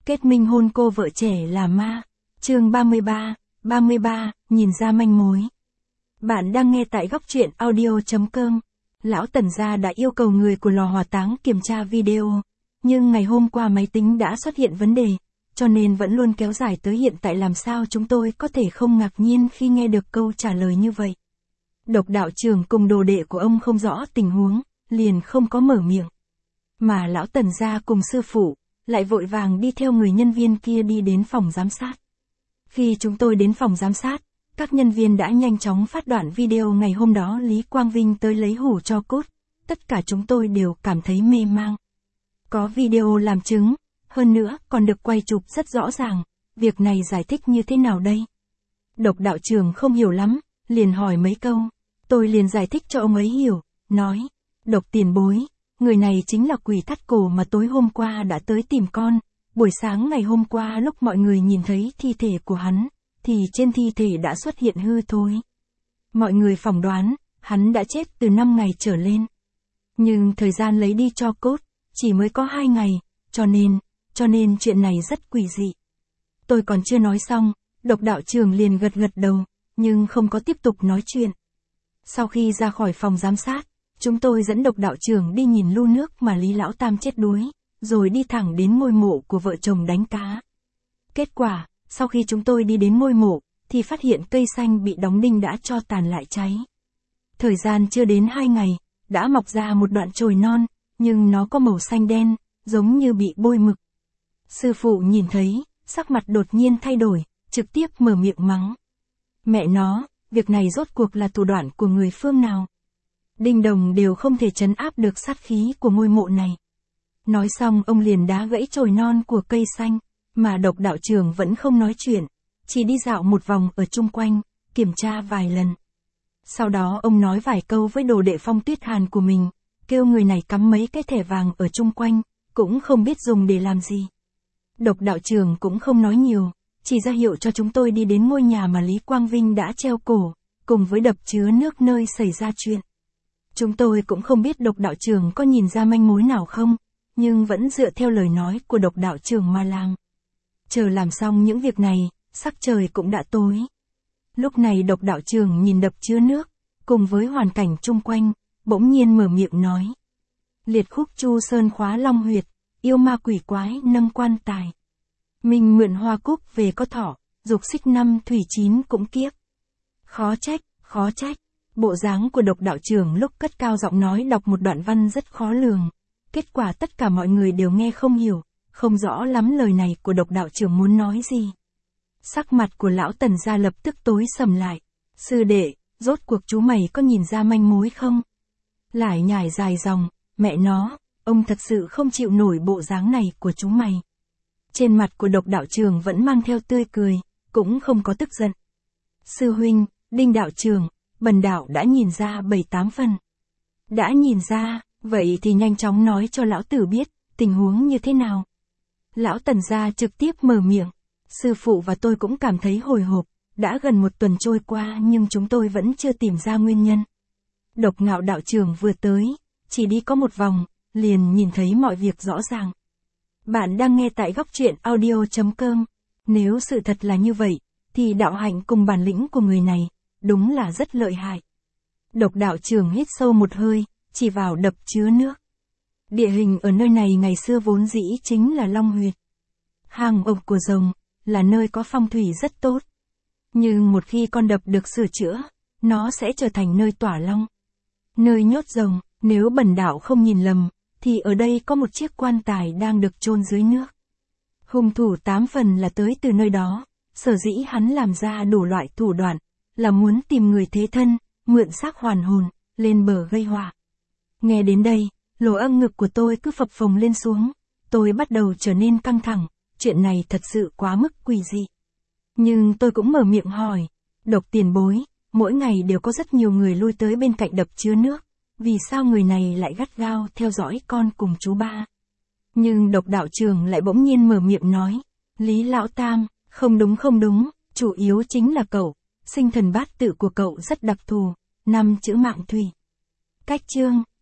Kết minh hôn cô vợ trẻ là ma. Chương 33, nhìn ra manh mối. Bạn đang nghe tại góc truyện audio.com. Lão Tần gia đã yêu cầu người của lò hỏa táng kiểm tra video, nhưng ngày hôm qua máy tính đã xuất hiện vấn đề, cho nên vẫn luôn kéo dài tới hiện tại. Làm sao chúng tôi có thể không ngạc nhiên khi nghe được câu trả lời như vậy. Độc đạo trưởng cùng đồ đệ của ông không rõ tình huống, liền không có mở miệng. Mà lão Tần gia cùng sư phụ lại vội vàng đi theo người nhân viên kia đi đến phòng giám sát. Khi chúng tôi đến phòng giám sát, các nhân viên đã nhanh chóng phát đoạn video ngày hôm đó Lý Quang Vinh tới lấy hủ tro cốt. Tất cả chúng tôi đều cảm thấy mê mang. Có video làm chứng, hơn nữa còn được quay chụp rất rõ ràng. Việc này giải thích như thế nào đây? Độc đạo trưởng không hiểu lắm, liền hỏi mấy câu. Tôi liền giải thích cho ông ấy hiểu, nói: Độc tiền bối, người này chính là quỷ thắt cổ mà tối hôm qua đã tới tìm con. Buổi sáng ngày hôm qua lúc mọi người nhìn thấy thi thể của hắn, thì trên thi thể đã xuất hiện hư thối. Mọi người phỏng đoán, hắn đã chết từ 5 ngày trở lên. Nhưng thời gian lấy đi tro cốt, chỉ mới có 2 ngày, cho nên chuyện này rất quỷ dị. Tôi còn chưa nói xong, độc đạo trưởng liền gật đầu, nhưng không có tiếp tục nói chuyện. Sau khi ra khỏi phòng giám sát, chúng tôi dẫn độc đạo trưởng đi nhìn lu nước mà Lý Lão Tam chết đuối, rồi đi thẳng đến ngôi mộ của vợ chồng đánh cá. Kết quả, sau khi chúng tôi đi đến ngôi mộ, thì phát hiện cây xanh bị đóng đinh đã cho tàn lại cháy. Thời gian chưa đến 2 ngày, đã mọc ra một đoạn chồi non, nhưng nó có màu xanh đen, giống như bị bôi mực. Sư phụ nhìn thấy, sắc mặt đột nhiên thay đổi, trực tiếp mở miệng mắng. Mẹ nó, việc này rốt cuộc là thủ đoạn của người phương nào? Đinh đồng đều không thể trấn áp được sát khí của ngôi mộ này. Nói xong ông liền đá gãy chồi non của cây xanh, mà độc đạo trưởng vẫn không nói chuyện, chỉ đi dạo một vòng ở chung quanh, kiểm tra vài lần. Sau đó ông nói vài câu với đồ đệ Phong Tuyết Hàn của mình, kêu người này cắm mấy cái thẻ vàng ở chung quanh, cũng không biết dùng để làm gì. Độc đạo trưởng cũng không nói nhiều, chỉ ra hiệu cho chúng tôi đi đến ngôi nhà mà Lý Quang Vinh đã treo cổ, cùng với đập chứa nước nơi xảy ra chuyện. Chúng tôi cũng không biết độc đạo trưởng có nhìn ra manh mối nào không, nhưng vẫn dựa theo lời nói của độc đạo trưởng mà làm. Chờ làm xong những việc này, sắc trời cũng đã tối. Lúc này độc đạo trưởng nhìn đập chứa nước, cùng với hoàn cảnh chung quanh, bỗng nhiên mở miệng nói. Liệt khúc Chu Sơn khóa long huyệt, yêu ma quỷ quái nâng quan tài. Mình mượn hoa cúc về có thọ, dục xích năm thủy chín cũng kiếp. Khó trách. Bộ dáng của độc đạo trưởng lúc cất cao giọng nói đọc một đoạn văn rất khó lường. Kết quả tất cả mọi người đều nghe không hiểu, không rõ lắm lời này của độc đạo trưởng muốn nói gì. Sắc mặt của lão Tần gia lập tức tối sầm lại. Sư đệ, rốt cuộc chú mày có nhìn ra manh mối không? Lải nhải dài dòng, mẹ nó, ông thật sự không chịu nổi bộ dáng này của chú mày. Trên mặt của độc đạo trưởng vẫn mang theo tươi cười, cũng không có tức giận. Sư huynh, Đinh đạo trưởng, bần đạo đã nhìn ra 7-8 phần. Đã nhìn ra, vậy thì nhanh chóng nói cho lão tử biết, tình huống như thế nào. Lão Tần gia trực tiếp mở miệng. Sư phụ và tôi cũng cảm thấy hồi hộp, đã gần 1 tuần trôi qua nhưng chúng tôi vẫn chưa tìm ra nguyên nhân. Độc ngạo đạo trưởng vừa tới, chỉ đi có một vòng, liền nhìn thấy mọi việc rõ ràng. Bạn đang nghe tại góc truyện audio.com. Nếu sự thật là như vậy, thì đạo hạnh cùng bản lĩnh của người này, đúng là rất lợi hại. Độc đạo trưởng hít sâu một hơi, chỉ vào đập chứa nước. Địa hình ở nơi này ngày xưa vốn dĩ chính là long huyệt. Hang ổ của rồng, là nơi có phong thủy rất tốt. Nhưng một khi con đập được sửa chữa, nó sẽ trở thành nơi tỏa long. Nơi nhốt rồng, nếu bần đạo không nhìn lầm, thì ở đây có một chiếc quan tài đang được chôn dưới nước. Hung thủ 8 phần là tới từ nơi đó, sở dĩ hắn làm ra đủ loại thủ đoạn, là muốn tìm người thế thân, mượn xác hoàn hồn, lên bờ gây họa. Nghe đến đây, lỗ âm ngực của tôi cứ phập phồng lên xuống, tôi bắt đầu trở nên căng thẳng, chuyện này thật sự quá mức quỷ dị. Nhưng tôi cũng mở miệng hỏi, độc tiền bối, mỗi ngày đều có rất nhiều người lui tới bên cạnh đập chứa nước, vì sao người này lại gắt gao theo dõi con cùng chú ba? Nhưng độc đạo trưởng lại bỗng nhiên mở miệng nói, Lý Lão Tam, không đúng, chủ yếu chính là cậu, sinh thần bát tự của cậu rất đặc thù, 5 chữ mạng thủy. Cách chương